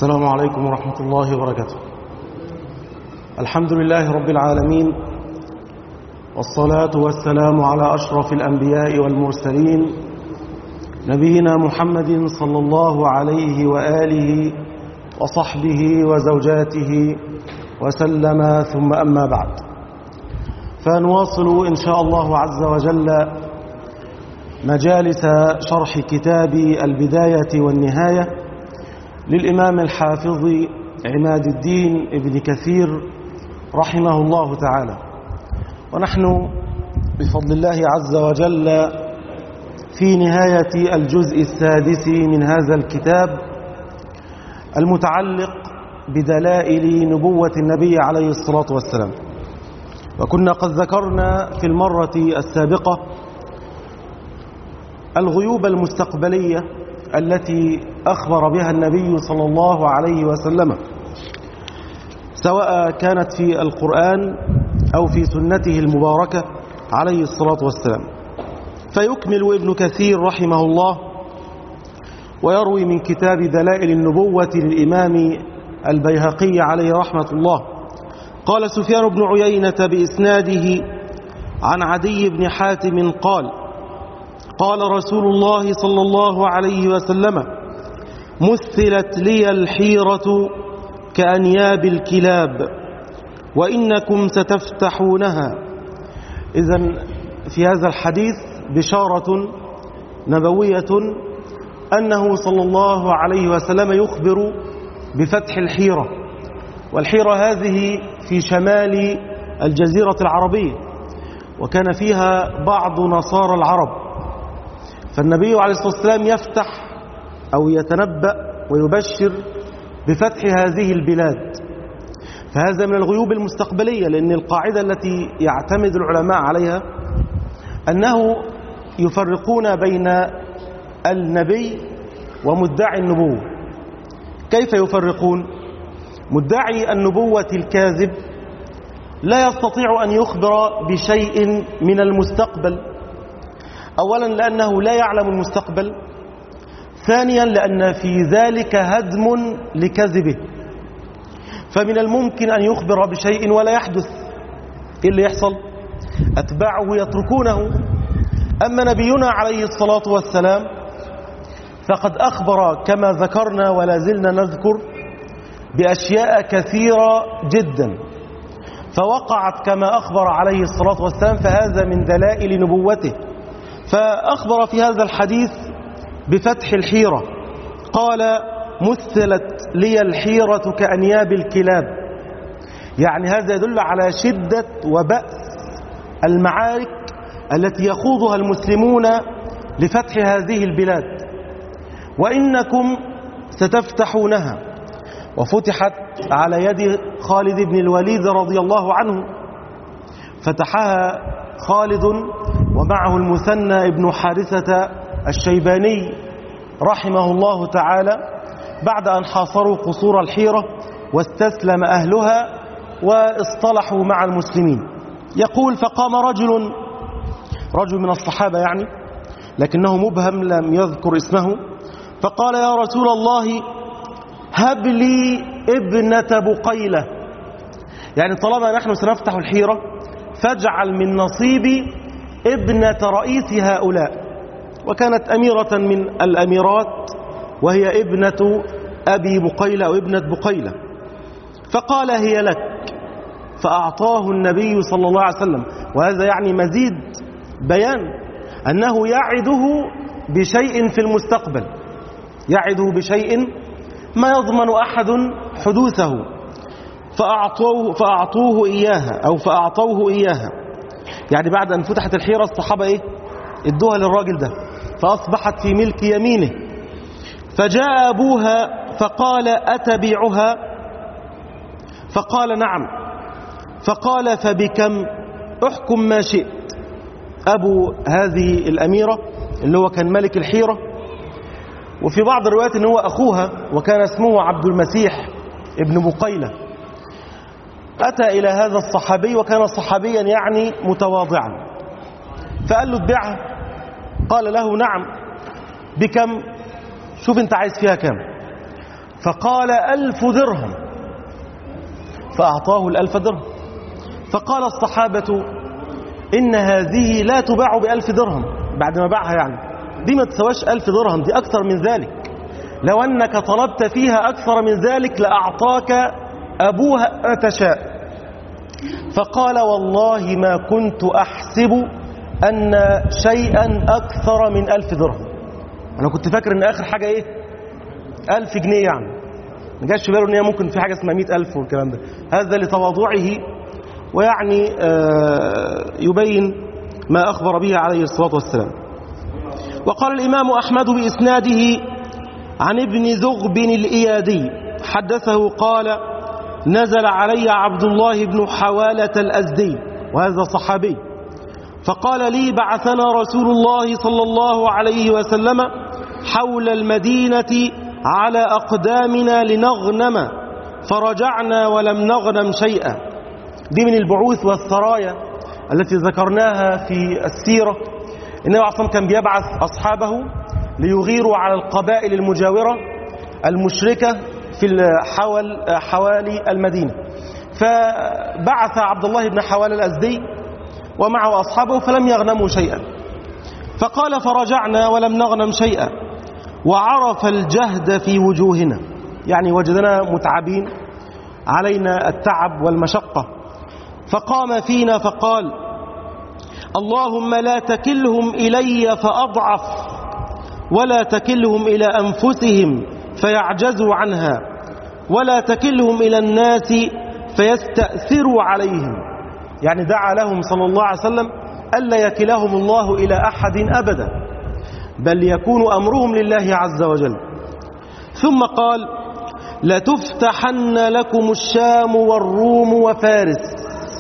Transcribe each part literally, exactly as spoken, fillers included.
السلام عليكم ورحمة الله وبركاته. الحمد لله رب العالمين، والصلاة والسلام على أشرف الأنبياء والمرسلين نبينا محمد صلى الله عليه وآله وصحبه وزوجاته وسلم، ثم أما بعد، فنواصل إن شاء الله عز وجل مجالس شرح كتاب البداية والنهاية للإمام الحافظ عماد الدين ابن كثير رحمه الله تعالى. ونحن بفضل الله عز وجل في نهاية الجزء السادس من هذا الكتاب المتعلق بدلائل نبوة النبي عليه الصلاة والسلام. وكنا قد ذكرنا في المرة السابقة الغيوب المستقبلية التي أخبر بها النبي صلى الله عليه وسلم، سواء كانت في القرآن أو في سنته المباركة عليه الصلاة والسلام. فيكمل ابن كثير رحمه الله ويروي من كتاب دلائل النبوة للإمام البيهقي عليه رحمة الله قال: سفيان بن عيينة بإسناده عن عدي بن حاتم قال: قال رسول الله صلى الله عليه وسلم: مثلت لي الحيرة كأنياب الكلاب وإنكم ستفتحونها. إذن في هذا الحديث بشارة نبوية أنه صلى الله عليه وسلم يخبر بفتح الحيرة، والحيرة هذه في شمال الجزيرة العربية، وكان فيها بعض نصارى العرب، فالنبي عليه الصلاة والسلام يفتح أو يتنبأ ويبشر بفتح هذه البلاد. فهذا من الغيوب المستقبلية، لأن القاعدة التي يعتمد العلماء عليها أنه يفرقون بين النبي ومدعي النبوة. كيف يفرقون؟ مدعي النبوة الكاذب لا يستطيع أن يخبر بشيء من المستقبل، أولا لأنه لا يعلم المستقبل، ثانيا لأن في ذلك هدم لكذبه، فمن الممكن أن يخبر بشيء ولا يحدث. إيه اللي يحصل؟ أتباعه يتركونه. أما نبينا عليه الصلاة والسلام فقد أخبر كما ذكرنا ولا زلنا نذكر بأشياء كثيرة جدا، فوقعت كما أخبر عليه الصلاة والسلام، فهذا من دلائل نبوته. فأخبر في هذا الحديث بفتح الحيرة، قال: مثلت لي الحيرة كأنياب الكلاب، يعني هذا يدل على شدة وبأس المعارك التي يخوضها المسلمون لفتح هذه البلاد، وإنكم ستفتحونها. وفتحت على يد خالد بن الوليد رضي الله عنه، فتحها خالد ومعه المثنى ابن حارثة الشيباني رحمه الله تعالى، بعد أن حاصروا قصور الحيرة واستسلم أهلها واصطلحوا مع المسلمين. يقول: فقام رجل رجل من الصحابة يعني، لكنه مبهم لم يذكر اسمه، فقال: يا رسول الله، هب لي ابنة بقيلة، يعني طالما نحن سنفتح الحيرة فاجعل من نصيبي ابنة رئيس هؤلاء. وكانت أميرة من الأميرات، وهي ابنة أبي بقيلة أو ابنة بقيلة. فقال: هي لك. فأعطاه النبي صلى الله عليه وسلم، وهذا يعني مزيد بيان أنه يعده بشيء في المستقبل، يعده بشيء ما يضمن أحد حدوثه. فأعطوه, فأعطوه إياها أو فأعطوه إياها، يعني بعد أن فتحت الحيرة الصحابة إيه؟ ادوها للراجل ده، فأصبحت في ملك يمينه. فجاء أبوها فقال: أتبيعها؟ فقال: نعم. فقال: فبكم؟ احكم ما شئت. أبو هذه الأميرة اللي هو كان ملك الحيرة، وفي بعض الروايات أنه هو أخوها، وكان اسمه عبد المسيح ابن بقيلة، أتى إلى هذا الصحابي، وكان صحابيا يعني متواضعا، فقال له: تبيعها؟ قال له: نعم. بكم؟ شوف انت عايز فيها كام. فقال ألف درهم، فأعطاه الألف درهم. فقال الصحابة إن هذه لا تباع بألف درهم، بعد ما باعها يعني دي ما تسواش ألف درهم، دي أكثر من ذلك، لو أنك طلبت فيها أكثر من ذلك لأعطاك أبوها ما تشاء. فقال والله ما كنت أحسب أن شيئا أكثر من ألف درهم، أنا كنت فاكر أن آخر حاجة إيه ألف جنيه، يعني ما جاش في باله أن هي ممكن في حاجة اسمها مئة ألف والكلام ده. هذا لتواضعه، ويعني يبين ما أخبر به عليه الصلاة والسلام. وقال الإمام أحمد بإسناده عن ابن ذغب الإيادي حدثه قال نزل علي عبد الله بن حوالة الأزدي، وهذا صحابي، فقال لي بعثنا رسول الله صلى الله عليه وسلم حول المدينة على أقدامنا لنغنم، فرجعنا ولم نغنم شيئا. دي من البعوث والسرايا التي ذكرناها في السيرة. النبي عليه الصلاة والسلام كان بيبعث أصحابه ليغيروا على القبائل المجاورة المشركة في حوالي المدينة، فبعث عبد الله بن حوالة الأزدي ومعه أصحابه فلم يغنموا شيئا. فقال فرجعنا ولم نغنم شيئا وعرف الجهد في وجوهنا، يعني وجدنا متعبين، علينا التعب والمشقة. فقام فينا فقال اللهم لا تكلهم إلي فأضعف، ولا تكلهم إلى أنفسهم فيعجزوا عنها، ولا تكلهم إلى الناس فيستأثروا عليهم. يعني دعا لهم صلى الله عليه وسلم ألا يكلهم الله إلى أحد أبدا، بل يكون أمرهم لله عز وجل. ثم قال لتفتحن لكم الشام والروم وفارس،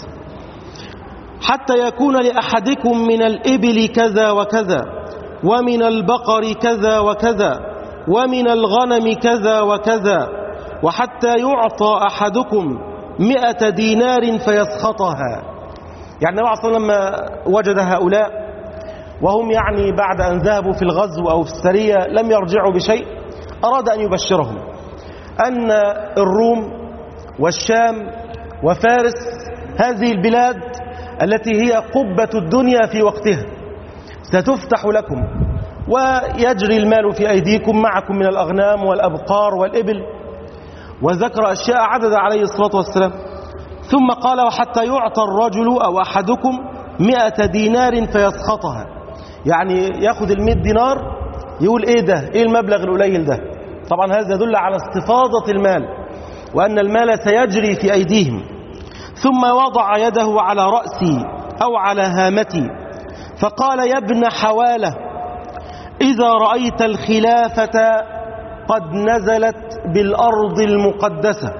حتى يكون لأحدكم من الإبل كذا وكذا، ومن البقر كذا وكذا، ومن الغنم كذا وكذا، وحتى يعطى أحدكم مئة دينار فيسخطها. يعني النبي صلى الله عليه وسلم لما وجد هؤلاء وهم يعني بعد أن ذهبوا في الغزو أو في السرية لم يرجعوا بشيء، أراد أن يبشرهم أن الروم والشام وفارس هذه البلاد التي هي قبة الدنيا في وقتها ستفتح لكم، ويجري المال في أيديكم، معكم من الأغنام والأبقار والإبل، وذكر أشياء عدد عليه الصلاة والسلام. ثم قال وحتى يعطى الرجل أو أحدكم مئة دينار فيسخطها، يعني يأخذ المئة دينار يقول إيه ده، إيه المبلغ القليل ده. طبعا هذا يدل على استفاضة المال وأن المال سيجري في أيديهم. ثم وضع يده على رأسي أو على هامتي فقال يا ابن حوالة إذا رأيت الخلافة قد نزلت بالأرض المقدسة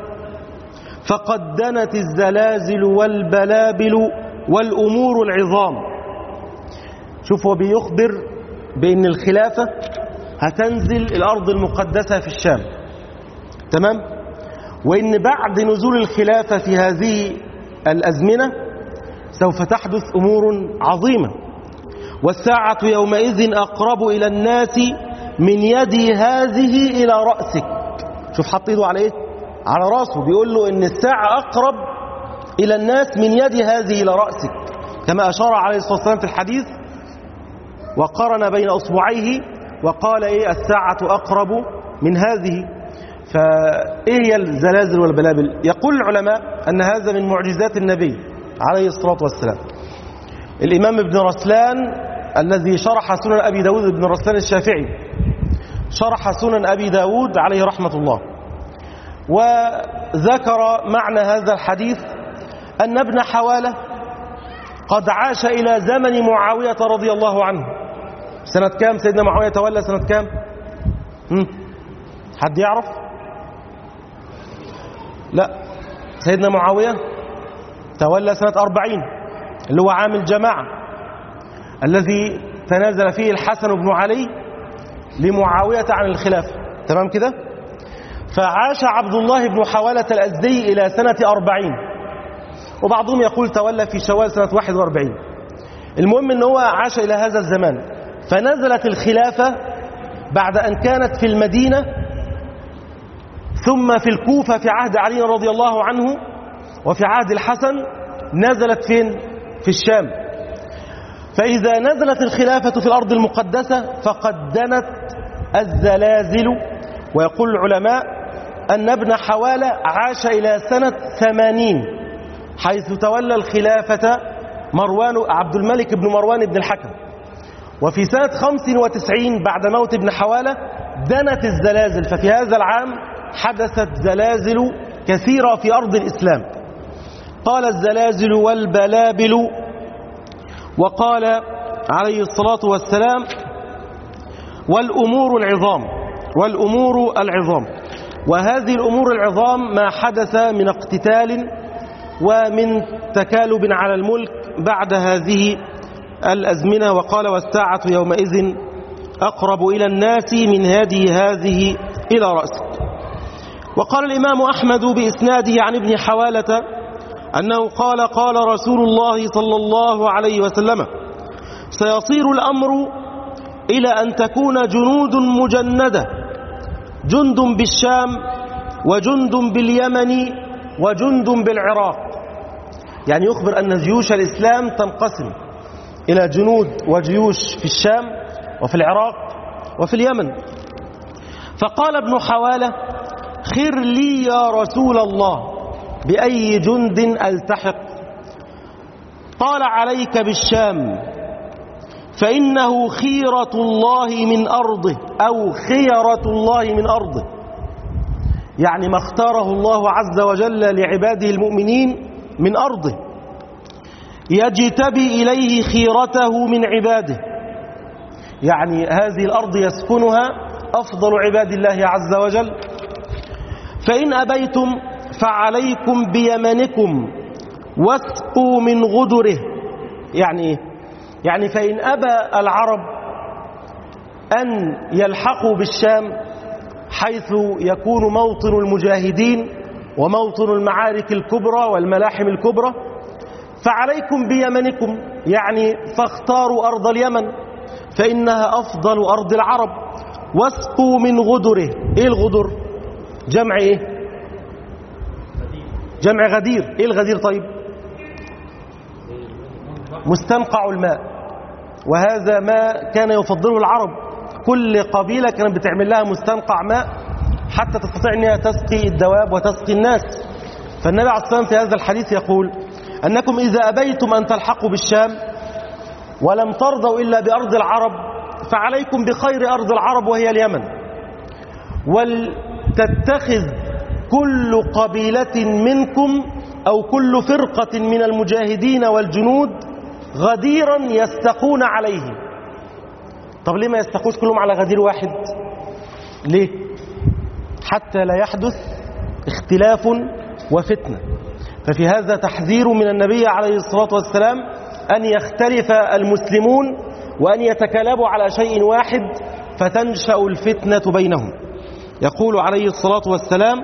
فقد دنت الزلازل والبلابل والأمور العظام. شوف هو بيخبر بأن الخلافة هتنزل الأرض المقدسة في الشام، تمام؟ وإن بعد نزول الخلافة في هذه الأزمنة سوف تحدث أمور عظيمة، والساعة يومئذ أقرب إلى الناس من يدي هذه إلى رأسك. شوف حط يده على إيه؟ على رأسه، بيقول له إن الساعة أقرب إلى الناس من يدي هذه إلى رأسك، كما أشار عليه الصلاة والسلام في الحديث وقارن بين أصبعيه وقال إيه الساعة أقرب من هذه. فإيه هي الزلازل والبلابل؟ يقول العلماء أن هذا من معجزات النبي عليه الصلاة والسلام. الإمام ابن رسلان الذي شرح سنن أبي داود، ابن رسلان الشافعي شرح سنن أبي داود عليه رحمة الله، وذكر معنى هذا الحديث أن ابن حوالة قد عاش إلى زمن معاوية رضي الله عنه. سنة كام سيدنا معاوية تولى؟ سنة كام؟ هم؟ حد يعرف؟ لا، سيدنا معاوية تولى سنة أربعين، اللي هو عام الجماعة الذي تنازل فيه الحسن بن علي لمعاوية عن الخلافة، تمام كده؟ فعاش عبد الله بن حوالة الأزدي إلى سنة أربعين، وبعضهم يقول تولى في شوال سنة واحد وأربعين. المهم أنه هو عاش إلى هذا الزمان، فنزلت الخلافة بعد أن كانت في المدينة ثم في الكوفة في عهد علي رضي الله عنه، وفي عهد الحسن نزلت فين؟ في الشام. فإذا نزلت الخلافة في الأرض المقدسة فقد دنت الزلازل. ويقول العلماء أن ابن حوالة عاش إلى سنة ثمانين حيث تولى الخلافة مروان عبد الملك بن مروان بن الحكم، وفي سنة خمس وتسعين بعد موت ابن حوالة دنت الزلازل. ففي هذا العام حدثت زلازل كثيرة في أرض الإسلام. قال الزلازل والبلابل. وقال عليه الصلاة والسلام والأمور العظام، والأمور العظام. وهذه الأمور العظام ما حدث من اقتتال ومن تكالب على الملك بعد هذه الأزمنة. وقال والساعة يومئذ أقرب إلى الناس من هذه هذه إلى رأسه. وقال الإمام أحمد بإسناده عن ابن حوالة أنه قال قال رسول الله صلى الله عليه وسلم سيصير الأمر إلى أن تكون جنود مجندة، جند بالشام وجند باليمن وجند بالعراق. يعني يخبر أن جيوش الإسلام تنقسم إلى جنود وجيوش في الشام وفي العراق وفي اليمن. فقال ابن حوالة خر لي يا رسول الله بأي جند ألتحق؟ قال عليك بالشام فإنه خيرة الله من أرضه، أو خيرة الله من أرضه، يعني ما اختاره الله عز وجل لعباده المؤمنين من أرضه، يجتبي إليه خيرته من عباده، يعني هذه الأرض يسكنها أفضل عباد الله عز وجل. فإن أبيتم فعليكم بيمنكم واسقوا من غدره. يعني إيه؟ يعني فإن أبى العرب أن يلحقوا بالشام حيث يكون موطن المجاهدين وموطن المعارك الكبرى والملاحم الكبرى، فعليكم بيمنكم، يعني فاختاروا أرض اليمن فإنها أفضل أرض العرب. واسقوا من غدره. إيه الغدر؟ جمع إيه؟ جمع غدير. إيه الغدير طيب؟ مستنقع الماء، وهذا ما كان يفضله العرب. كل قبيلة كانت بتعمل لها مستنقع ماء حتى تستطيع أنها تسقي الدواب وتسقي الناس. فالنبي عليه الصلاة والسلام في هذا الحديث يقول أنكم إذا أبيتم أن تلحقوا بالشام ولم ترضوا إلا بأرض العرب فعليكم بخير أرض العرب وهي اليمن. ولتتخذ كل قبيلة منكم أو كل فرقة من المجاهدين والجنود غديرا يستقون عليه. طب ليه ما يستقوش كلهم على غدير واحد؟ ليه؟ حتى لا يحدث اختلاف وفتنة. ففي هذا تحذير من النبي عليه الصلاة والسلام أن يختلف المسلمون وأن يتكالبوا على شيء واحد فتنشأ الفتنة بينهم. يقول عليه الصلاة والسلام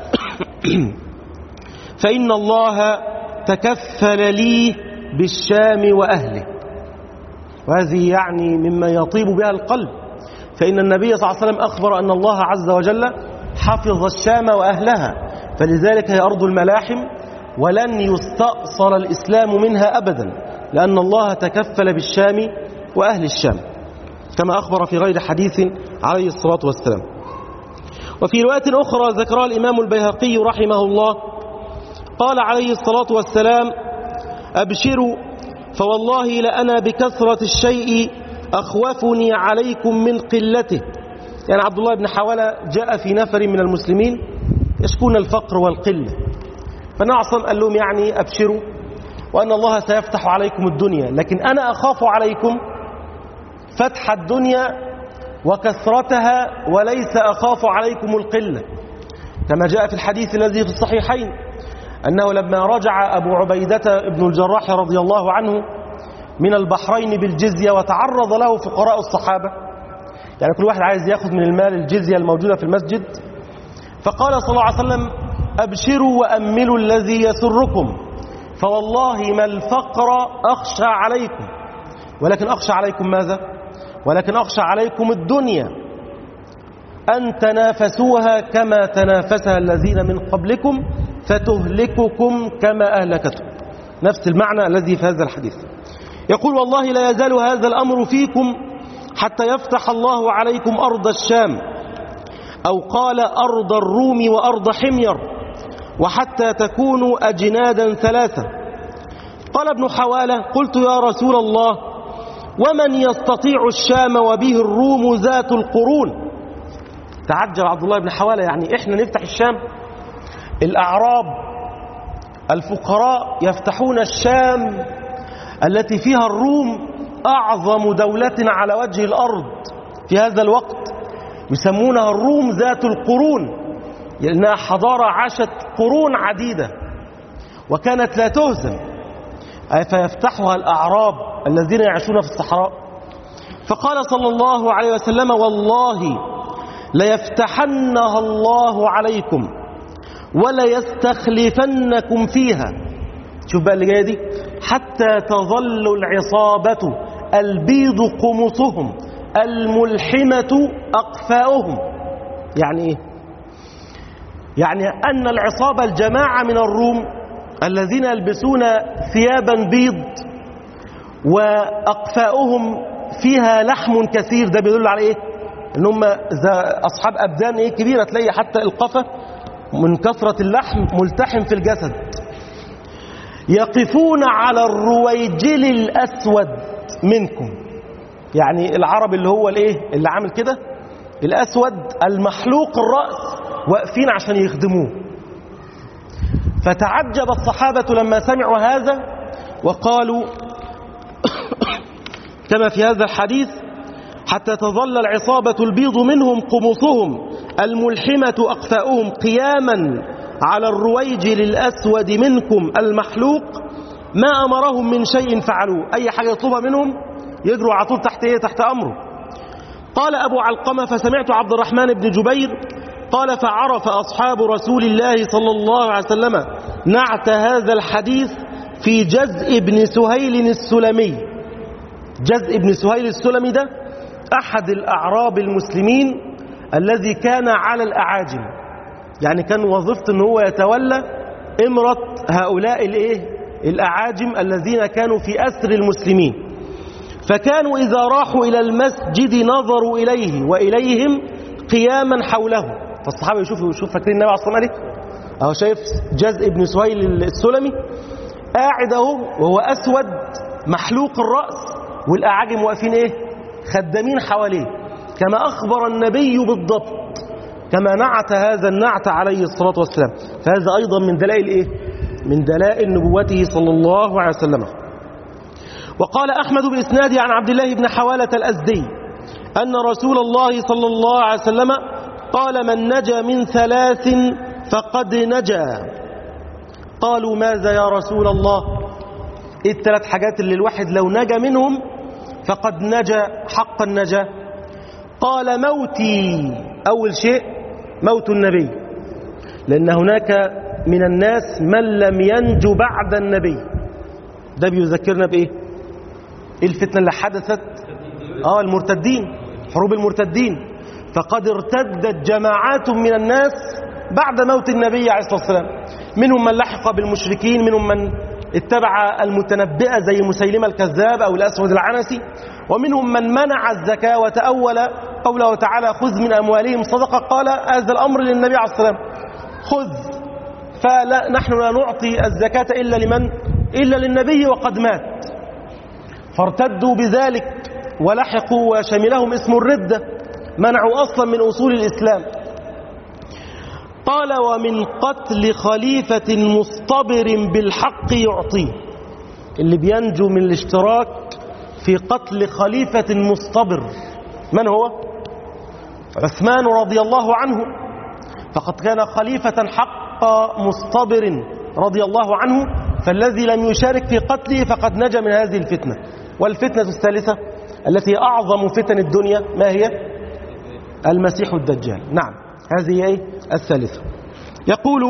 فإن الله تكفل لي بالشام وأهله. وهذه يعني مما يطيب بها القلب، فإن النبي صلى الله عليه وسلم أخبر أن الله عز وجل حفظ الشام وأهلها، فلذلك هي أرض الملاحم ولن يستأصل الإسلام منها أبدا، لأن الله تكفل بالشام وأهل الشام كما أخبر في غير حديث عليه الصلاة والسلام. وفي رواية أخرى ذكرها الإمام البيهقي رحمه الله قال عليه الصلاة والسلام أبشروا فوالله لأنا بكثرة الشيء أخوفني عليكم من قلته. يعني عبد الله بن حوالة جاء في نفر من المسلمين يشكون الفقر والقلة، فنعصم قال لهم يعني أبشروا وأن الله سيفتح عليكم الدنيا، لكن أنا أخاف عليكم فتح الدنيا وكثرتها وليس أخاف عليكم القلة، كما جاء في الحديث الذي في الصحيحين أنه لما رجع أبو عبيدة بن الجراح رضي الله عنه من البحرين بالجزية وتعرض له فقراء الصحابة، يعني كل واحد عايز ياخذ من المال الجزية الموجودة في المسجد، فقال صلى الله عليه وسلم أبشروا وأملوا الذي يسركم فوالله ما الفقر أخشى عليكم، ولكن أخشى عليكم ماذا؟ ولكن أخشى عليكم الدنيا أن تنافسوها كما تنافسها الذين من قبلكم فتهلككم كما أهلكتهم. نفس المعنى الذي في هذا الحديث. يقول والله لا يزال هذا الأمر فيكم حتى يفتح الله عليكم أرض الشام، أو قال أرض الروم وأرض حمير، وحتى تكونوا أجنادا ثلاثة. قال ابن حوالة قلت يا رسول الله ومن يستطيع الشام وبه الروم ذات القرون؟ تعجب عبد الله بن حوالة، يعني إحنا نفتح الشام؟ الأعراب الفقراء يفتحون الشام التي فيها الروم أعظم دولة على وجه الأرض في هذا الوقت، يسمونها الروم ذات القرون، لأنها حضارة عاشت قرون عديدة وكانت لا تهزم، فيفتحها الأعراب الذين يعيشون في الصحراء. فقال صلى الله عليه وسلم والله ليفتحنها الله عليكم وليستخلفنكم فيها. شوف بقى اللي جايه دي، حتى تظل العصابة البيض قمصهم الملحمة أقفاؤهم. يعني إيه؟ يعني أن العصابة الجماعة من الروم الذين يلبسون ثيابا بيض وأقفاؤهم فيها لحم كثير، ده بيدل على إيه؟ إن هم أصحاب أبدان إيه كبيرة، تلاقي حتى القفا من كثرة اللحم ملتحم في الجسد. يقفون على الرويجل الأسود منكم، يعني العرب اللي هو الايه اللي عامل كده الأسود المحلوق الرأس، واقفين عشان يخدموه. فتعجب الصحابة لما سمعوا هذا وقالوا كما في هذا الحديث حتى تظل العصابة البيض منهم قمصهم الملحمة أقفاؤهم قياما على الرويجل الأسود منكم المحلوق، ما أمرهم من شيء فعلوه، أي حاجة يطلبها منهم يجروا على طول تحت إيه؟ تحت أمره. قال أبو علقمة فسمعت عبد الرحمن بن جبير قال فعرف أصحاب رسول الله صلى الله عليه وسلم نعت هذا الحديث في جزء بن سهيل السلمي. جزء بن سهيل السلمي ده أحد الأعراب المسلمين الذي كان على الأعاجم، يعني كان وظيفته أنه هو يتولى إمرة هؤلاء الإيه؟ الأعاجم الذين كانوا في أسر المسلمين. فكانوا إذا راحوا إلى المسجد نظروا إليه وإليهم قياما حوله. فالصحابة يشوفوا يشوف فاكرين النبي عليه الصلاة والسلام أهو شايف جزء بن سهيل السلمي قاعد اهو وهو أسود محلوق الرأس، والأعاجم واقفين إيه؟ خدامين حواليه، كما أخبر النبي بالضبط، كما نعت هذا النعت عليه الصلاة والسلام. فهذا أيضا من دلائل إيه؟ من دلائل نبوته صلى الله عليه وسلم. وقال أحمد بإسناده عن عبد الله بن حوالة الأزدي أن رسول الله صلى الله عليه وسلم قال من نجا من ثلاث فقد نجا. قالوا ماذا يا رسول الله؟ إيه الثلاث حاجات اللي الواحد لو نجا منهم فقد نجا حق النجاة؟ قال موتي، أول شيء موت النبي، لأن هناك من الناس من لم ينجو بعد النبي. ده بيذكرنا بإيه؟ الفتنة اللي حدثت آه المرتدين، حروب المرتدين، فقد ارتدت جماعات من الناس بعد موت النبي عليه الصلاة والسلام، منهم من لحق بالمشركين، منهم من اتبع المتنبئة زي مسيلمة الكذاب أو الأسود العنسي، ومنهم من منع الزكاة وتأول قوله تعالى خذ من أموالهم صدقة، قال هذا الأمر للنبي عليه الصلاة والسلام خذ، فنحن لا نعطي الزكاة إلا لمن؟ إلا للنبي وقد مات. فارتدوا بذلك ولحقوا وشملهم اسم الردة، منعوا أصلا من أصول الإسلام. قال ومن قتل خليفة مصطبر بالحق يعطيه، اللي بينجو من الاشتراك في قتل خليفة مصطبر من هو؟ عثمان رضي الله عنه، فقد كان خليفة حق مصطبر رضي الله عنه، فالذي لم يشارك في قتله فقد نجا من هذه الفتنة. والفتنة الثالثة التي أعظم فتن الدنيا ما هي؟ المسيح الدجال. نعم هذه هي الثالثة. يقول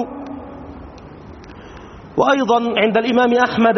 وأيضا عند الإمام أحمد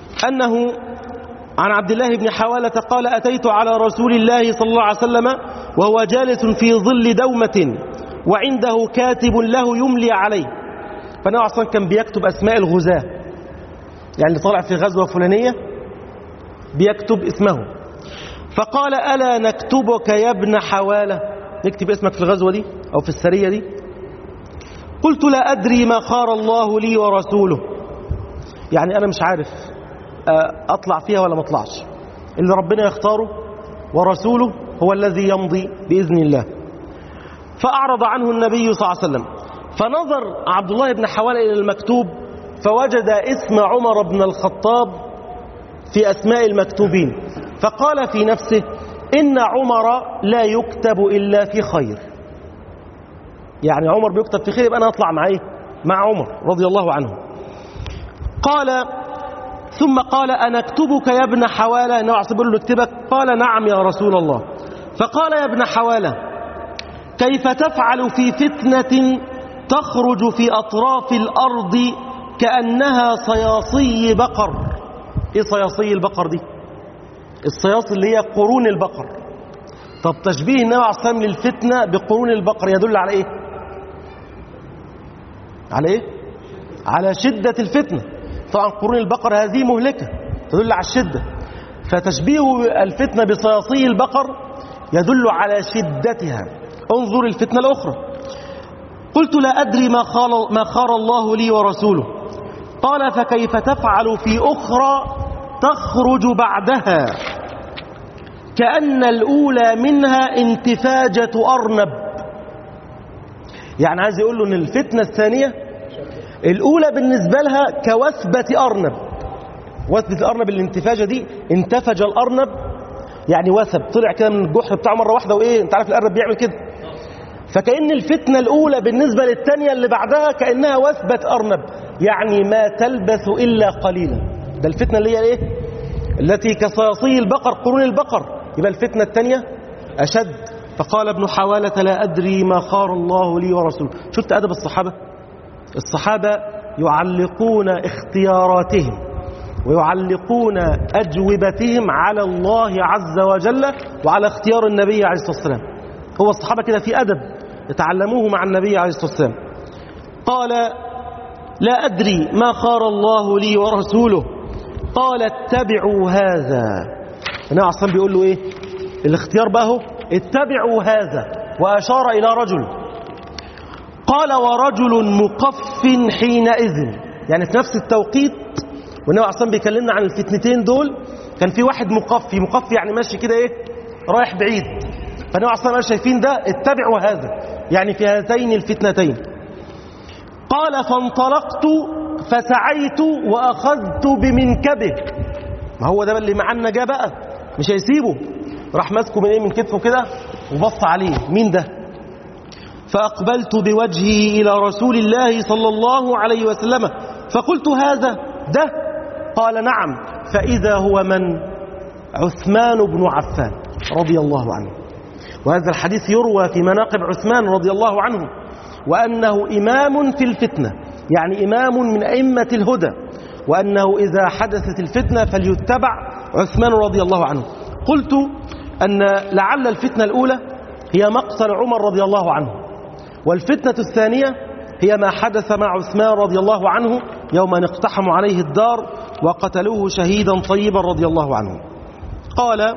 أنه عن عبد الله بن حوالة قال أتيت على رسول الله صلى الله عليه وسلم وهو جالس في ظل دومة وعنده كاتب له يملي عليه. فالنبي أصلا كان بيكتب أسماء الغزاة، يعني اللي طلع في غزوة فلانية بيكتب اسمه. فقال ألا نكتبك يا ابن حوالة، نكتب اسمك في الغزوة دي أو في السرية دي؟ قلت لا أدري ما خار الله لي ورسوله، يعني أنا مش عارف أطلع فيها ولا ما أطلعش، اللي ربنا يختاره ورسوله هو الذي يمضي بإذن الله. فأعرض عنه النبي صلى الله عليه وسلم. فنظر عبد الله بن حوالة إلى المكتوب فوجد اسم عمر بن الخطاب في أسماء المكتوبين، فقال في نفسه إن عمر لا يكتب إلا في خير، يعني عمر بيكتب في خير، يبقى أنا أطلع معه مع عمر رضي الله عنه. قال ثم قال أنا أكتبك يا ابن حوالة، إنه أعصبه له اكتبك؟ قال نعم يا رسول الله. فقال يا ابن حوالة كيف تفعل في فتنة تخرج في أطراف الأرض كأنها صياصي بقر؟ إيه صياصي البقر دي؟ الصياص اللي هي قرون البقر. طب تشبيه النبي عليه الصلاة والسلام للفتنة بقرون البقر يدل على إيه؟ على إيه؟ على شدة الفتنة. طبعا قرون البقر هذه مهلكة تدل على الشدة، فتشبيه الفتنة بصياصي البقر يدل على شدتها. انظر الفتنة الأخرى. قلت لا أدري ما خار, ما خار الله لي ورسوله. قال فكيف تفعل في أخرى تخرج بعدها كأن الأولى منها انتفاجة أرنب؟ يعني عايز يقول له أن الفتنة الثانية الأولى بالنسبة لها كوثبة أرنب. وثبة الأرنب الانتفاجة دي، انتفج الأرنب يعني وثب، طلع كده من الجحر بتاعه مرة واحدة، وإيه أنت عارف الأرنب بيعمل كده. فكأن الفتنة الأولى بالنسبة للثانية اللي بعدها كأنها وثبة أرنب، يعني ما تلبث إلا قليلا. ده الفتنة اللي هي إيه؟ التي كصياصي البقر قرون البقر، يبقى الفتنة الثانية أشد. فقال ابن حوالة لا أدري ما خار الله لي ورسوله. شفت أدب الصحابة؟ الصحابة يعلقون اختياراتهم ويعلقون أجوبتهم على الله عز وجل وعلى اختيار النبي عليه الصلاة والسلام. هو الصحابة كده في أدب يتعلموه مع النبي عليه الصلاة والسلام. قال لا أدري ما خار الله لي ورسوله. قال اتبعوا هذا. النبي عليه الصلاة بيقول له إيه؟ الاختيار بقى هو اتبعوا هذا، وأشار إلى رجل. قال ورجل مقف حينئذ، يعني في نفس التوقيت والنبي عليه الصلاة بيكلمنا عن الفتنتين دول، كان في واحد مقفي. مقفي يعني ماشي كده إيه؟ رايح بعيد. فالنبي عليه الصلاة والسلام شايفين ده، اتبعوا هذا، يعني في هاتين الفتنتين. قال فانطلقت فسعيت وأخذت بمنكبه. ما هو ده اللي معنا جاء بقى، مش هيسيبه. راح ماسكه من ايه؟ من كتفه كده وبص عليه، مين ده؟ فأقبلت بوجهي إلى رسول الله صلى الله عليه وسلم فقلت هذا ده؟ قال نعم. فإذا هو من؟ عثمان بن عفان رضي الله عنه. وهذا الحديث يروى في مناقب عثمان رضي الله عنه، وأنه إمام في الفتنة، يعني إمام من أئمة الهدى، وأنه إذا حدثت الفتنة فليتبع عثمان رضي الله عنه. قلت أن لعل الفتنة الأولى هي مقتل عمر رضي الله عنه، والفتنة الثانية هي ما حدث مع عثمان رضي الله عنه يوم ان اقتحموا عليه الدار وقتلوه شهيدا طيبا رضي الله عنه. قال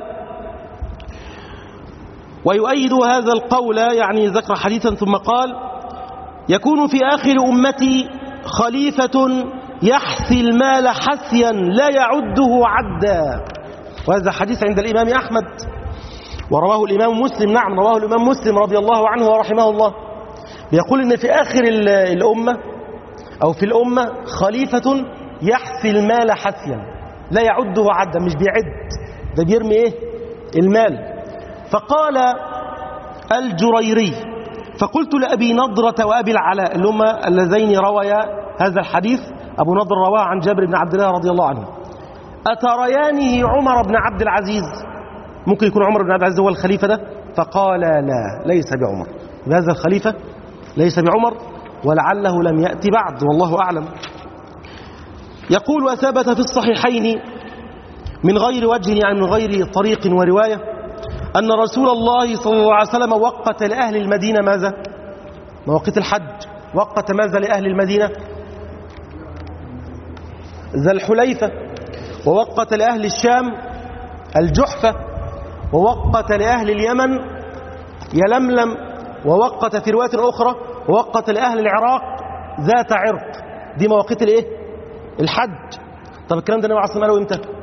ويؤيد هذا القول، يعني ذكر حديثا ثم قال يكون في آخر أمتي خليفة يحثي المال حثيا لا يعده عدا. وهذا حديث عند الإمام أحمد ورواه الإمام مسلم. نعم رواه الإمام مسلم رضي الله عنه ورحمه الله. بيقول إن في آخر الأمة أو في الأمة خليفة يحثي المال حثيا لا يعده عدا، مش بيعد، ده بيرمي إيه؟ المال. فقال الجريري فقلت لأبي نضرة وأبي العلاء اللي هما اللذين رويا هذا الحديث، أبو نضر رواه عن جابر بن عبد الله رضي الله عنه، أتريانه عمر بن عبد العزيز؟ ممكن يكون عمر بن عبد العزيز هو الخليفة ده؟ فقال لا، ليس بعمر، هذا الخليفة ليس بعمر، ولعله لم يأتي بعد، والله أعلم. يقول وثبت في الصحيحين من غير وجه، يعني من غير طريق ورواية، أن رسول الله صلى الله عليه وسلم وقت لأهل المدينة ماذا؟ مواقيت الحج. وقت ماذا لأهل المدينة؟ ذا الحليفة. ووقت لأهل الشام الجحفة. ووقت لأهل اليمن يلملم. ووقت في رواية أخرى ووقت لأهل العراق ذات عرق. دي مواقيت الايه؟ الحج. طب الكلام ده النبي عليه الصلاة والسلام قاله امتى؟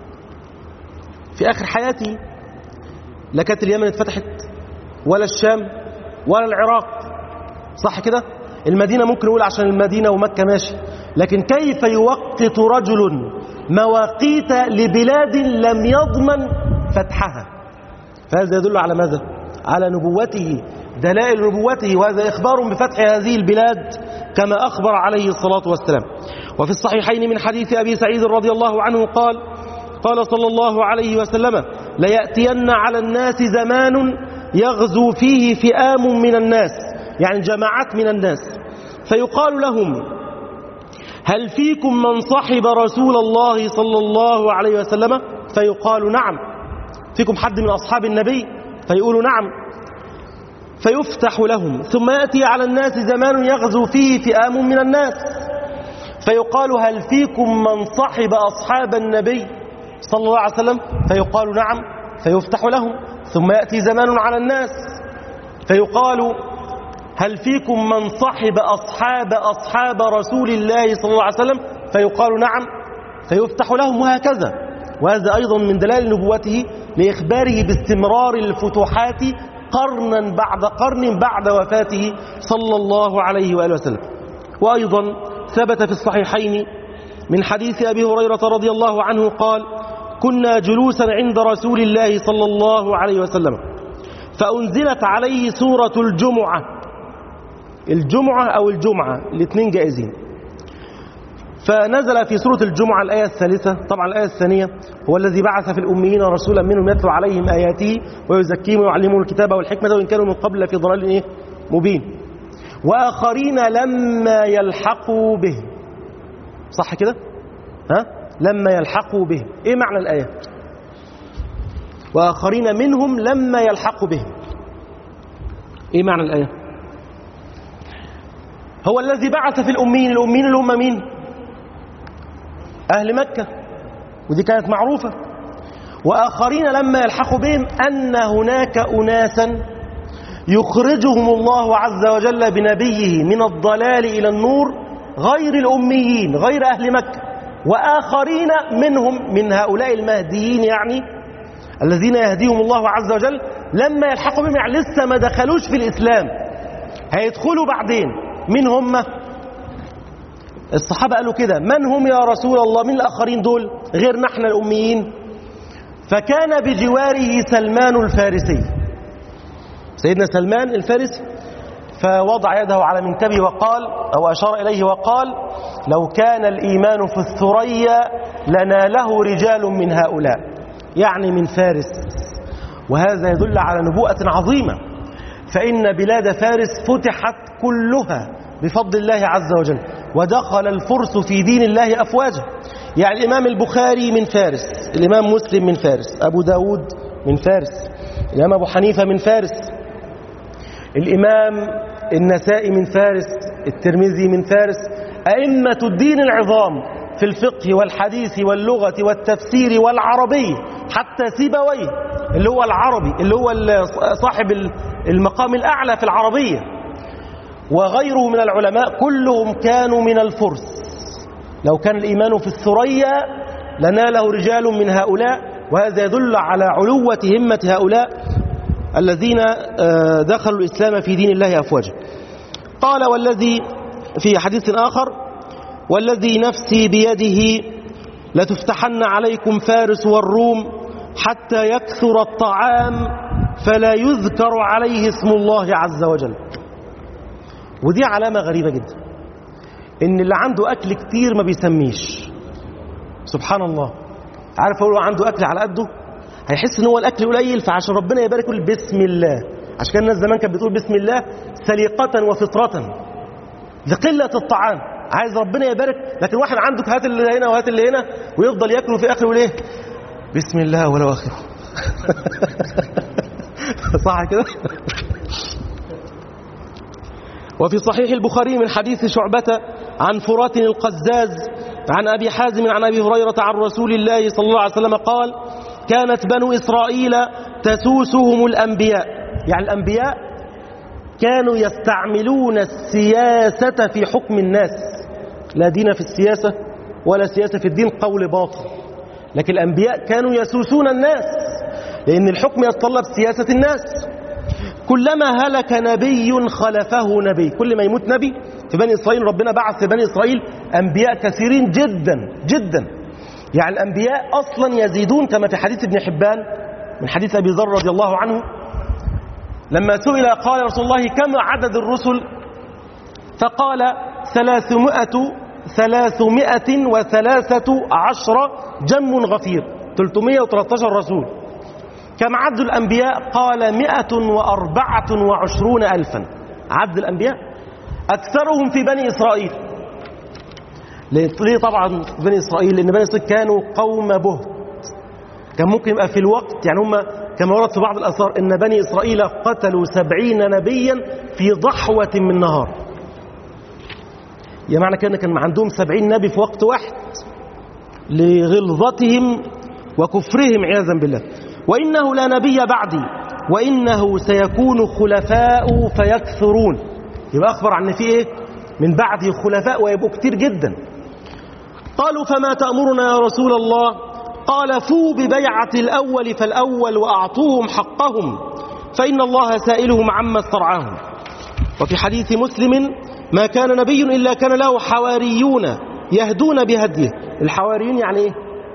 في آخر حياته. لا كانت اليمن اتفتحت ولا الشام ولا العراق، صح كده؟ المدينة ممكن نقول عشان المدينة ومكة ماشي، لكن كيف يوقت رجل مواقيت لبلاد لم يضمن فتحها؟ فهذا يدل على ماذا؟ على نبوته، دلائل نبوته، وهذا إخبار بفتح هذه البلاد كما أخبر عليه الصلاة والسلام. وفي الصحيحين من حديث أبي سعيد رضي الله عنه قال قال صلى الله عليه وسلم: ليأتين على الناس زمان يغزو فيه فئام من الناس، يعني جماعات من الناس، فيقال لهم: هل فيكم من صحب رسول الله صلى الله عليه وسلم؟ فيقال: نعم. فيكم حد من أصحاب النبي؟ فيقولوا: نعم. فيفتح لهم. ثم يأتي على الناس زمان يغزو فيه فئام من الناس، فيقال: هل فيكم من صحب أصحاب النبي صلى الله عليه وسلم؟ فيقال: نعم. فيفتح لهم. ثم يأتي زمان على الناس فيقال: هل فيكم من صحب أصحاب أصحاب رسول الله صلى الله عليه وسلم؟ فيقال: نعم. فيفتح لهم، وهكذا. وهذا أيضا من دلائل نبوته لإخباره باستمرار الفتوحات قرنا بعد قرن بعد وفاته صلى الله عليه وآله وسلم. وأيضا ثبت في الصحيحين من حديث أبي هريرة رضي الله عنه قال: كنا جلوسا عند رسول الله صلى الله عليه وسلم فأنزلت عليه سورة الجمعة. الجمعة أو الجمعة الاثنين جائزين. فنزل في سورة الجمعة الآية الثالثة. طبعا الآية الثانية: هو الذي بعث في الأميين رسولا منهم يتلو عليهم آياته ويزكيهم ويعلمهم الكتاب والحكمة وإن كانوا من قبل في ضلال إيه؟ مبين. وآخرين لما يلحقوا بهم. صح كده؟ ها؟ لما يلحقوا بهم. إيه معنى الآية؟ وآخرين منهم لما يلحقوا بهم. إيه معنى الآية؟ هو الذي بعث في الأميين. الأميين اللي هم مين؟ أهل مكة، ودي كانت معروفة. وآخرين لما يلحقوا بهم أن هناك أناسا يخرجهم الله عز وجل بنبيه من الضلال إلى النور، غير الأميين، غير أهل مكة. وآخرين منهم من هؤلاء المهديين، يعني الذين يهديهم الله عز وجل، لما يلحقوا بهم، يعني لسه ما دخلوش في الإسلام، هيدخلوا بعدين. من هم؟ الصحابة قالوا كده: من هم يا رسول الله؟ من الآخرين دول غير نحن الأميين؟ فكان بجواره سلمان الفارسي، سيدنا سلمان الفارسي، فوضع يده على منكبه وقال، أو أشار إليه وقال: لو كان الإيمان في الثريا لناله رجال من هؤلاء، يعني من فارس. وهذا يدل على نبوءة عظيمة، فإن بلاد فارس فتحت كلها بفضل الله عز وجل، ودخل الفرس في دين الله أفواجا. يعني الإمام البخاري من فارس، الإمام مسلم من فارس، أبو داود من فارس، الإمام أبو حنيفة من فارس، الإمام النسائي من فارس، الترمذي من فارس، أئمة الدين العظام في الفقه والحديث واللغة والتفسير والعربية، حتى سيبويه اللي هو العربي، اللي هو صاحب المقام الأعلى في العربية، وغيره من العلماء كلهم كانوا من الفرس. لو كان الإيمان في الثريا لناله رجال من هؤلاء. وهذا يدل على علوة همة هؤلاء الذين دخلوا الإسلام في دين الله أفواجا. قال: والذي في حديث آخر: والذي نفسي بيده لتفتحن عليكم فارس والروم حتى يكثر الطعام فلا يذكر عليه اسم الله عز وجل. ودي علامة غريبة جدا، إن اللي عنده أكل كتير ما بيسميش. سبحان الله. عارف هو عنده أكل على قده هيحس إن هو الأكل قليل، فعشان ربنا يبارك يقول بسم الله. عشان كان الناس زمان كانت بتقول بسم الله سليقة وفطرة لقلة الطعام، عايز ربنا يبارك. لكن واحد عندك هات اللي هنا وهات اللي هنا ويفضل ياكل في آخره ليه؟ بسم الله ولو آخره. صح كده؟ وفي صحيح البخاري من حديث شعبة عن فرات القزاز عن أبي حازم عن أبي هريرة عن رسول الله صلى الله عليه وسلم قال: كانت بنو إسرائيل تسوسهم الأنبياء. يعني الأنبياء كانوا يستعملون السياسة في حكم الناس، لا دين في السياسة ولا سياسة في الدين، قول باطل. لكن الأنبياء كانوا يسوسون الناس، لأن الحكم يتطلب سياسة الناس. كلما هلك نبي خلفه نبي، كل ما يموت نبي في بني إسرائيل ربنا بعث في بني إسرائيل أنبياء كثيرين جدا جدا. يعني الأنبياء أصلا يزيدون، كما في حديث ابن حبان من حديث أبي ذر رضي الله عنه لما سئل قال رسول الله: كم عدد الرسل؟ فقال: ثلاثمائة ثلاثمائة وثلاثة عشر جم غفير، ثلاثمائة وثلاثة عشر رسول. كم عدد الأنبياء؟ قال: مائة وأربعة وعشرون ألفا. عدد الأنبياء أكثرهم في بني إسرائيل. ليه طبعا بني إسرائيل؟ لأن بني إسرائيل كانوا قوم بهت. كان ممكن يبقى في الوقت، يعني هم كما ورد في بعض الآثار إن بني إسرائيل قتلوا سبعين نبيا في ضحوة من نهار. يعني معنى كان كان عندهم سبعين نبي في وقت واحد لغلظتهم وكفرهم عياذا بالله. وإنه لا نبي بعدي وإنه سيكون خلفاء فيكثرون. يبقى أخبر عن في إيه؟ من بعده خلفاء ويبقوا كتير جدا. قالوا: فما تأمرنا يا رسول الله؟ قال: فوا ببيعة الأول فالأول وأعطوهم حقهم فإن الله سائلهم عما استرعاهم. وفي حديث مسلم: ما كان نبي إلا كان له حواريون يهدون بهديه. الحواريون يعني إيه؟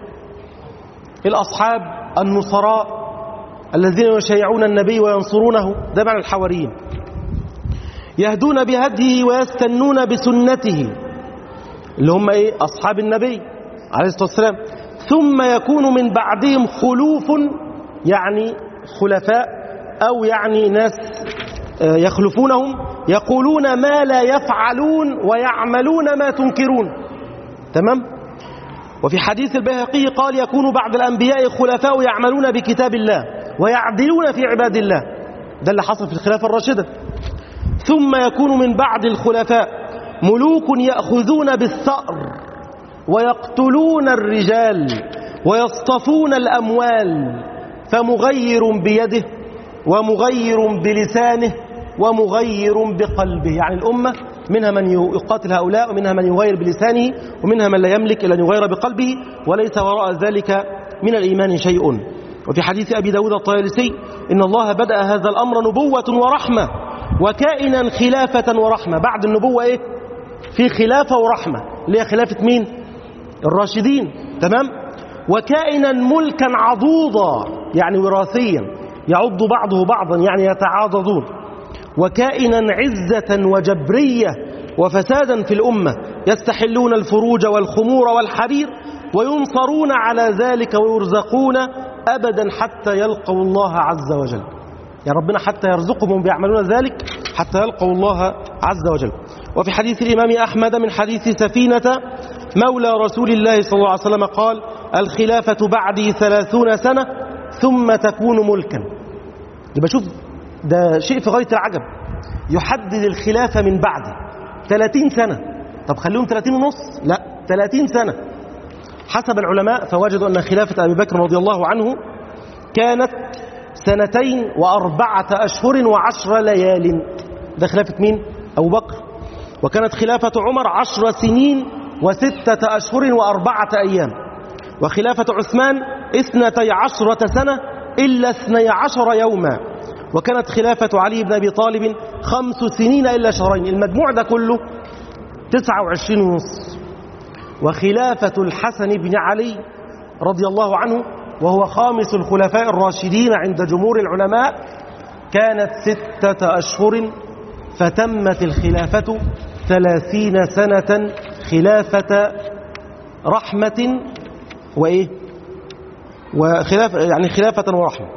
الأصحاب النصراء الذين يشيعون النبي وينصرونه، ده معنى الحواريين. يهدون بهديه ويستنون بسنته، اللي هم إيه؟ أصحاب النبي عليه الصلاة والسلام. ثم يكون من بعدهم خلوف، يعني خلفاء أو يعني ناس يخلفونهم يقولون ما لا يفعلون ويعملون ما تنكرون. تمام؟ وفي حديث البيهقي قال: يكون بعد الأنبياء خلفاء يعملون بكتاب الله ويعدلون في عباد الله. ده اللي حصل في الخلافة الراشدة. ثم يكون من بعد الخلفاء ملوك يأخذون بالثأر ويقتلون الرجال ويصطفون الأموال، فمغير بيده ومغير بلسانه ومغير بقلبه. يعني الأمة منها من يقاتل هؤلاء ومنها من يغير بلسانه ومنها من لا يملك إلا أن يغير بقلبه، وليس وراء ذلك من الإيمان شيء. وفي حديث أبي داود الطيالسي: إن الله بدأ هذا الأمر نبوة ورحمة وكائنا خلافة ورحمة. بعد النبوة إيه؟ في خلافة ورحمة، اللي هي خلافة مين؟ الراشدين. تمام؟ وكائنا ملكا عضوضا، يعني وراثيا يعض بعضه بعضا، يعني يتعاضدون. وكائنا عزة وجبرية وفسادا في الأمة، يستحلون الفروج والخمور والحرير وينصرون على ذلك ويرزقون أبدا حتى يلقوا الله عز وجل. يعني ربنا حتى يرزقهم بيعملون ذلك حتى يلقوا الله عز وجل. وفي حديث الإمام أحمد من حديث سفينة مولى رسول الله صلى الله عليه وسلم قال: الخلافة بعدي ثلاثون سنة ثم تكون ملكا. يبقى شوف، ده شيء في غاية العجب، يحدد الخلافة من بعده ثلاثين سنة. طب خليهم ثلاثين ونص؟ لا، ثلاثين سنة. حسب العلماء فوجدوا أن خلافة أبي بكر رضي الله عنه كانت سنتين وأربعة أشهر وعشر ليال. ده خلافة مين؟ أبو بكر. وكانت خلافة عمر عشر سنين وستة أشهر وأربعة أيام. وخلافة عثمان اثنتي عشرة سنة إلا اثني عشر يوما. وكانت خلافة علي بن أبي طالب خمس سنين إلا شهرين. المجموع ده كله تسعة وعشرين ونص. وخلافة الحسن بن علي رضي الله عنه وهو خامس الخلفاء الراشدين عند جمهور العلماء كانت ستة أشهر، فتمت الخلافة ثلاثين سنة خلافة رحمة وإيه؟ وخلافة يعني خلافة ورحمة.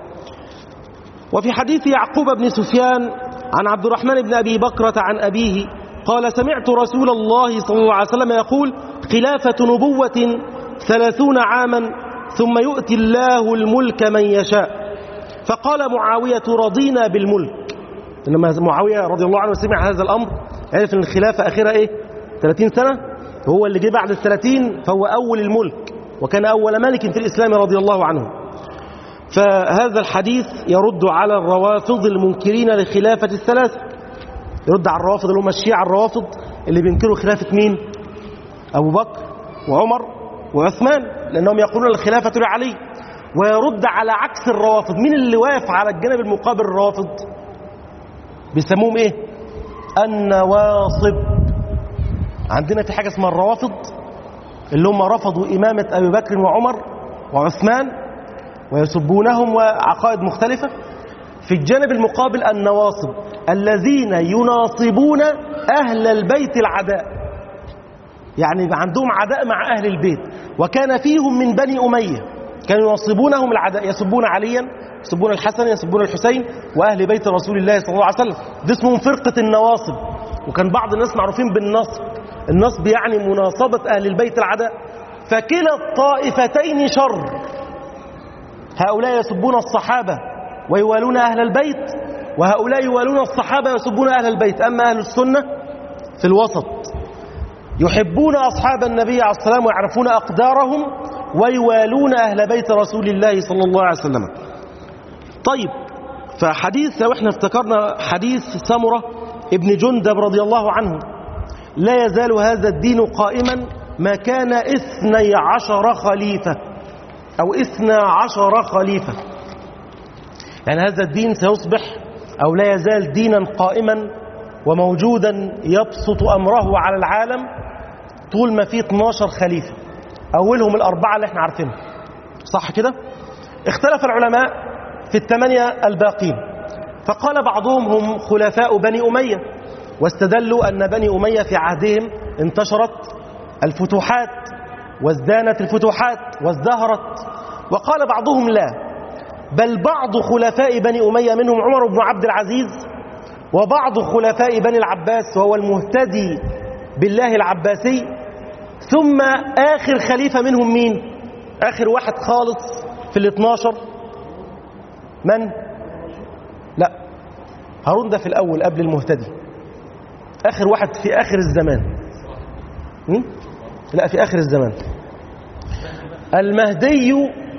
وفي حديث يعقوب بن سفيان عن عبد الرحمن بن أبي بكرة عن أبيه قال: سمعت رسول الله صلى الله عليه وسلم يقول: خلافة نبوة ثلاثون عاما ثم يؤتي الله الملك من يشاء فقال معاوية رضينا بالملك. لما معاوية رضي الله عنه سمع هذا الأمر عرف أن الخلافة آخرها إيه؟ ثلاثين سنة، هو اللي جه بعد الثلاثين فهو أول الملك وكان أول ملك في الإسلام رضي الله عنه. فهذا الحديث يرد على الروافض المنكرين لخلافة الثلاثة، يرد على الروافض اللي هم الشيعة الروافض اللي بينكروا خلافة مين؟ أبو بكر وعمر وعثمان، لأنهم يقولون الخلافة لعلي. ويرد على عكس الروافض. مين اللي واقف على الجانب المقابل الروافض؟ بيسموهم إيه؟ النواصب. عندنا في حاجة اسمها الروافض اللي هم رفضوا إمامة أبي بكر وعمر وعثمان ويسبونهم وعقائد مختلفة. في الجانب المقابل النواصب الذين يناصبون أهل البيت العداء، يعني عندهم عداء مع أهل البيت، وكان فيهم من بني أمية كانوا يناصبونهم العداء، يسبون عليا، يسبون الحسن، يسبون الحسين وأهل بيت رسول الله صلى الله عليه وسلم. ده اسمهم فرقة النواصب. وكان بعض الناس معروفين بالنصب. النصب يعني مناصبة أهل البيت العداء. فكلا الطائفتين شر، هؤلاء يسبون الصحابة ويوالون أهل البيت، وهؤلاء يوالون الصحابة ويسبون أهل البيت. أما أهل السنة في الوسط يحبون أصحاب النبي عليه الصلاة والسلام ويعرفون أقدارهم ويوالون أهل بيت رسول الله صلى الله عليه وسلم. طيب، فحديث لو احنا افتكرنا حديث سمرة ابن جندب رضي الله عنه، لا يزال هذا الدين قائما ما كان اثني عشر خليفة أو اثنى عشر خليفة. يعني هذا الدين سيصبح أو لا يزال دينا قائما وموجودا يبسط أمره على العالم طول ما فيه اثني عشر خليفة، أولهم الأربعة اللي احنا عارفينها، صح كده؟ اختلف العلماء في الثمانية الباقين، فقال بعضهم هم خلفاء بني أمية، واستدلوا أن بني أمية في عهدهم انتشرت الفتوحات وازدانت الفتوحات وازدهرت. وقال بعضهم لا، بل بعض خلفاء بني أمية منهم عمر بن عبد العزيز وبعض خلفاء بني العباس وهو المهتدي بالله العباسي، ثم آخر خليفة منهم مين؟ آخر واحد خالص في الاثنى عشر من؟ لا، هارون ده في الأول قبل المهتدي، آخر واحد في آخر الزمان. مين؟ لا، في آخر الزمان المهدي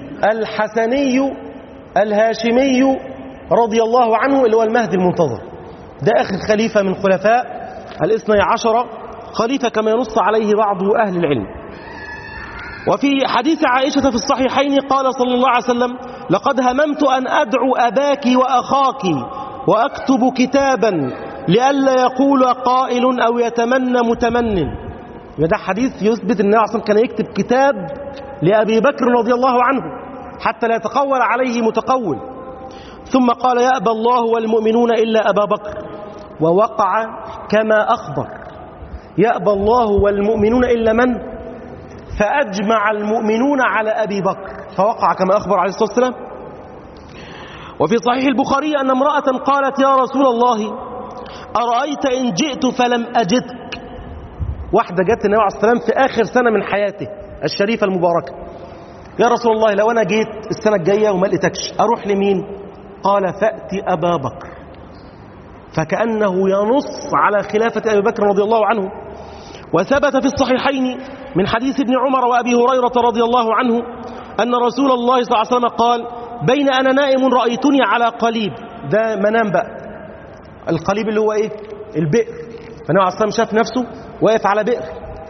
الحسني الهاشمي رضي الله عنه اللي هو المهدي المنتظر، ده آخر خليفة من خلفاء الاثني عشر خليفة كما ينص عليه بعض أهل العلم. وفي حديث عائشة في الصحيحين قال صلى الله عليه وسلم: لقد هممت أن أدعو أباك وأخاك وأكتب كتابا لئلا يقول قائل أو يتمنى متمن. ده حديث يثبت أن النبي صلى الله عليه وسلم كان يكتب كتاب لأبي بكر رضي الله عنه حتى لا يتقول عليه متقول. ثم قال: يأبى الله والمؤمنون إلا أبا بكر، ووقع كما أخبر. يأبى الله والمؤمنون إلا من؟ فأجمع المؤمنون على أبي بكر، فوقع كما أخبر عليه الصلاة والسلام. وفي صحيح البخاري أن امرأة قالت: يا رسول الله، أرأيت إن جئت فلم أجدك. واحدة جت النبي عليه الصلاة والسلام في آخر سنة من حياته الشريفة المباركة: يا رسول الله، لو أنا جيت السنة الجاية وما لقيتكش أروح لمين؟ قال: فأتي أبا بكر. فكأنه ينص على خلافة أبي بكر رضي الله عنه. وثبت في الصحيحين من حديث ابن عمر وأبي هريرة رضي الله عنه أن رسول الله صلى الله عليه وسلم قال: بين أنا نائم رأيتني على قليب. ده منام بقى، القليب اللي هو إيه؟ البئر. فالنبي عليه الصلاة والسلام شاف نفسه واقف على بئر،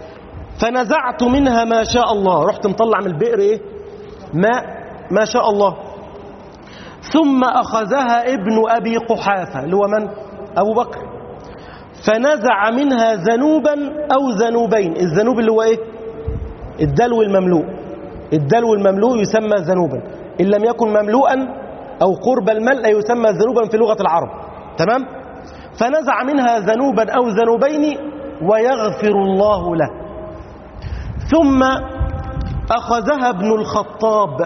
فنزعت منها ما شاء الله، رحت مطلع من البئر إيه؟ ماء ما شاء الله. ثم أخذها ابن أبي قحافة اللي هو من؟ أبو بكر، فنزع منها ذنوبا أو ذنوبين. الذنوب اللي هو إيه؟ الدلو المملوء. الدلو المملوء يسمى ذنوبا، إن لم يكن مملوءا أو قرب الملء يسمى ذنوبا في لغة العرب. تمام؟ فنزع منها ذنوبا أو ذنوبين ويغفر الله له. ثم أخذها ابن الخطاب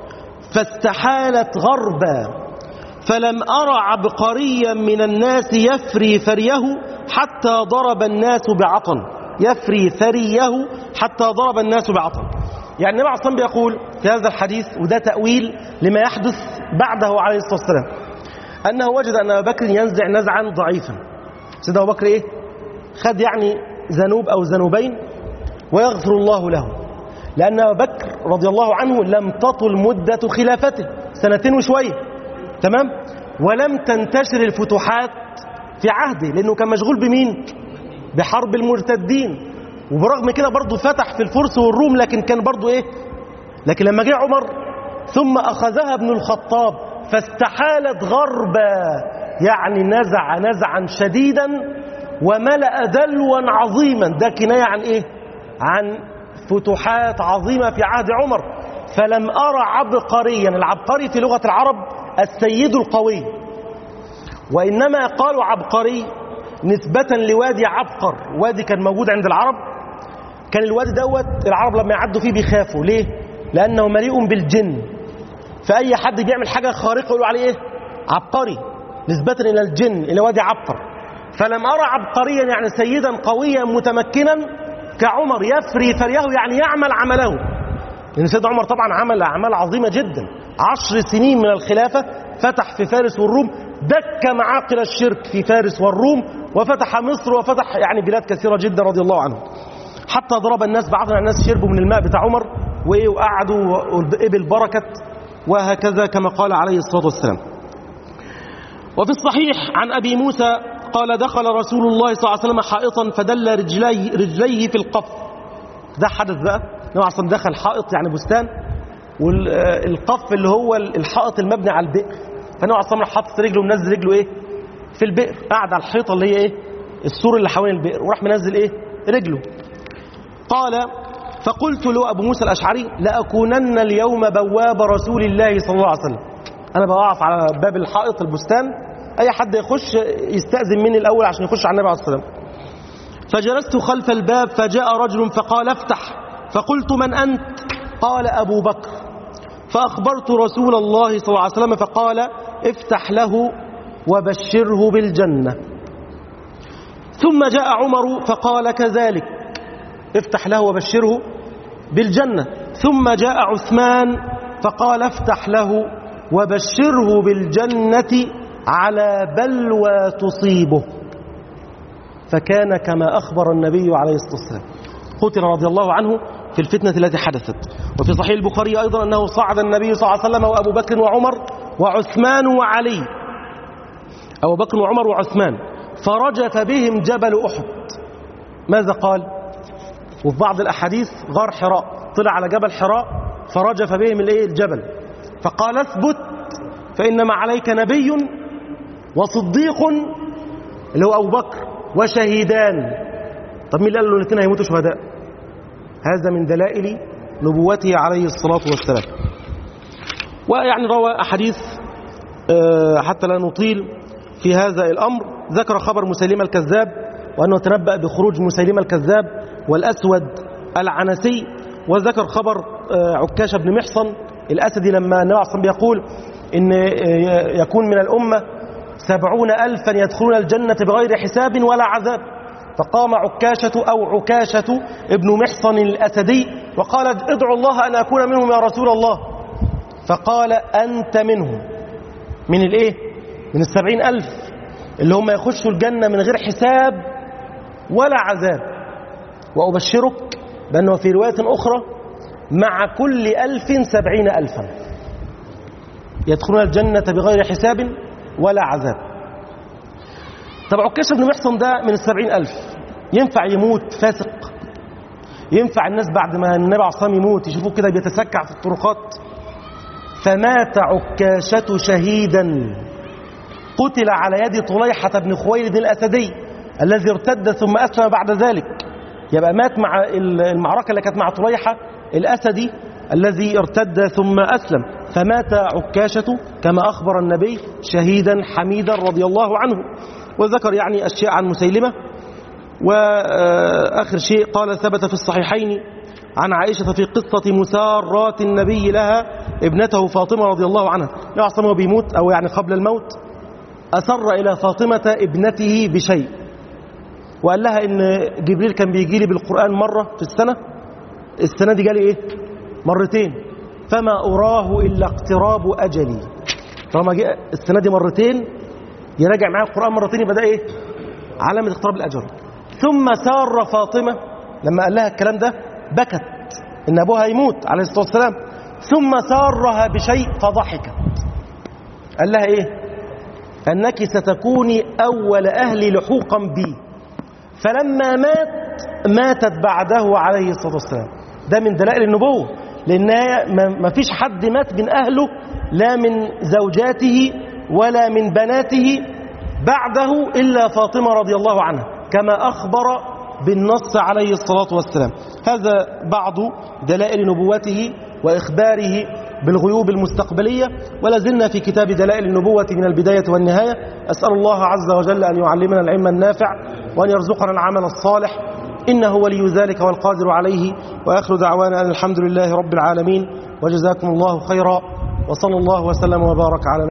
فاستحالت غربا، فلم أرى عبقريا من الناس يفري فريه حتى ضرب الناس بعطن. يفري ثريه حتى ضرب الناس بعطن. يعني النبي عليه الصلاة والسلام بيقول في هذا الحديث، وده تأويل لما يحدث بعده عليه الصلاة والسلام أنه وجد أن أبا بكر ينزع نزعا ضعيفا. سيدنا أبو بكر إيه؟ خد يعني ذنوب أو ذنوبين ويغفر الله له، لأن أبا بكر رضي الله عنه لم تطل مدة خلافته، سنتين وشوية، تمام؟ ولم تنتشر الفتوحات في عهده، لأنه كان مشغول بمين؟ بحرب المرتدين. وبرغم كده برضه فتح في الفرس والروم، لكن كان برضه إيه؟ لكن لما جاء عمر ثم أخذها ابن الخطاب فاستحالت غربا، يعني نزع نزعا شديدا وملأ دلوا عظيما. ده كناية عن إيه؟ عن فتوحات عظيمة في عهد عمر. فلم أرى عبقريا، العبقري في لغة العرب السيد القوي، وإنما قالوا عبقري نسبة لوادي عبقر، وادي كان موجود عند العرب. كان الوادي دوت العرب لما يعدوا فيه بيخافوا. ليه؟ لأنه مليء بالجن، فأي حد بيعمل حاجة خارقة يقولوا عليه إيه؟ عبقري، نسبة إلى الجن، إلى وادي عبقر. فلم أرى عبقريا يعني سيدا قويا متمكنا كعمر يفري فريه، يعني يعمل عمله. لأن سيدنا عمر طبعا عمل أعمال عظيمة جدا، عشر سنين من الخلافة فتح في فارس والروم، دك معاقل الشرك في فارس والروم، وفتح مصر وفتح يعني بلاد كثيرة جدا رضي الله عنه. حتى ضرب الناس، بعض الناس شربوا من الماء بتاع عمر وإيه وقعدوا وإبل بركت، وهكذا كما قال عليه الصلاة والسلام. وفي الصحيح عن أبي موسى قال دخل رسول الله صلى الله عليه وسلم حائطا فدل رجليه, رجليه في القف. ده حدث بقى، النبي أصلا دخل حائط يعني بستان، والقف اللي هو الحائط المبني على البئر، فالنبي أصلا حاطط رجله ومنزل رجله إيه في البئر، قاعد على الحيطة اللي هي إيه السور اللي حوالين البئر، وراح منزل إيه رجله. قال فقلت له أبو موسى الأشعري لأكونن اليوم بواب رسول الله صلى الله عليه وسلم، أنا بقف على باب الحائط البستان، أي حد يخش يستأذن مني الأول عشان يخش على النبي عليه الصلاة والسلام. فجلست خلف الباب فجاء رجل فقال افتح، فقلت من أنت؟ قال أبو بكر. فأخبرت رسول الله صلى الله عليه وسلم فقال افتح له وبشره بالجنة. ثم جاء عمر فقال كذلك، افتح له وبشره بالجنة. ثم جاء عثمان فقال افتح له وبشره بالجنة على بلوى تصيبه. فكان كما أخبر النبي عليه الصلاة والسلام، قتل رضي الله عنه في الفتنة التي حدثت. وفي صحيح البخاري أيضا أنه صعد النبي صلى الله عليه وسلم وأبو بكر وعمر وعثمان وعلي، أبو بكر وعمر وعثمان، فرجف بهم جبل أحد. ماذا قال؟ وفي بعض الأحاديث غار حراء، طلع على جبل حراء فرجف بهم الايه الجبل، فقال اثبت فإنما عليك نبي وصديق اللي هو أبو بكر وشهيدان. طب مين قال له الاثنين هيموتوا شهداء؟ هذا من دلائل نبوته عليه الصلاة والسلام. ويعني روى أحاديث حتى لا نطيل في هذا الأمر. ذكر خبر مسيلمة الكذاب، وأنه تنبأ بخروج مسيلمة الكذاب والأسود العنسي. وذكر خبر عكاشة بن محصن الأسدي لما النبي صلى الله عليه وسلم بيقول إن يكون من الأمة سبعون ألفا يدخلون الجنة بغير حساب ولا عذاب. فقام عكاشة أو عكاشة ابن محصن الأسدي وقال ادعو الله أن أكون منهم يا رسول الله. فقال أنت منهم. من الإيه؟ من السبعين ألف اللي هم يخشوا الجنة من غير حساب ولا عذاب. وأبشرك بأنه في رواية أخرى مع كل ألف سبعين ألفا يدخلون الجنة بغير حساب ولا عذاب. طب عكاشة بن محصن ده من السبعين ألف، ينفع يموت فاسق؟ ينفع الناس بعد ما النبي عليه الصلاة والسلام يموت يشوفوه كده بيتسكع في الطرقات؟ فمات عكاشة شهيدا، قتل على يد طليحة بن خويلد الأسدي الذي ارتد ثم أسلم بعد ذلك. يبقى مات مع المعركة اللي كانت مع طليحة الأسدي الذي ارتد ثم أسلم. فمات عكاشة كما أخبر النبي شهيدا حميدا رضي الله عنه. وذكر يعني أشياء عن مسيلمة. وآخر شيء قال ثبت في الصحيحين عن عائشة في قصة مسارات النبي لها ابنته فاطمة رضي الله عنها. لا أصلا هو بيموت أو يعني قبل الموت أسر إلى فاطمة ابنته بشيء، وقال لها إن جبريل كان بيجي لي بالقرآن مرة في السنة، السنة دي جالي إيه؟ مرتين، فما أراه إلا اقتراب أجلي. طالما جه السنة دي مرتين يراجع معاه القرآن مرتين، يبقى ده إيه؟ علامة اقتراب الأجل. ثم سار فاطمة لما قال لها الكلام ده بكت إن أبوها يموت عليه الصلاة والسلام، ثم سارها بشيء فضحكت. قال لها إيه؟ أنك ستكوني أول أهلي لحوقا بي. فلما مات ماتت بعده عليه الصلاة والسلام. ده من دلائل النبوة، لأن ما فيش حد مات من أهله، لا من زوجاته ولا من بناته بعده إلا فاطمة رضي الله عنها، كما أخبر بالنص عليه الصلاة والسلام. هذا بعض دلائل نبوته وإخباره بالغيوب المستقبلية. ولا زلنا في كتاب دلائل النبوة من البداية والنهاية. أسأل الله عز وجل أن يعلمنا العلم النافع وأن يرزقنا العمل الصالح، إنه ولي ذلك والقادر عليه. وآخر دعوانا أن الحمد لله رب العالمين، وجزاكم الله خيرا، وصلى الله وسلم وبارك على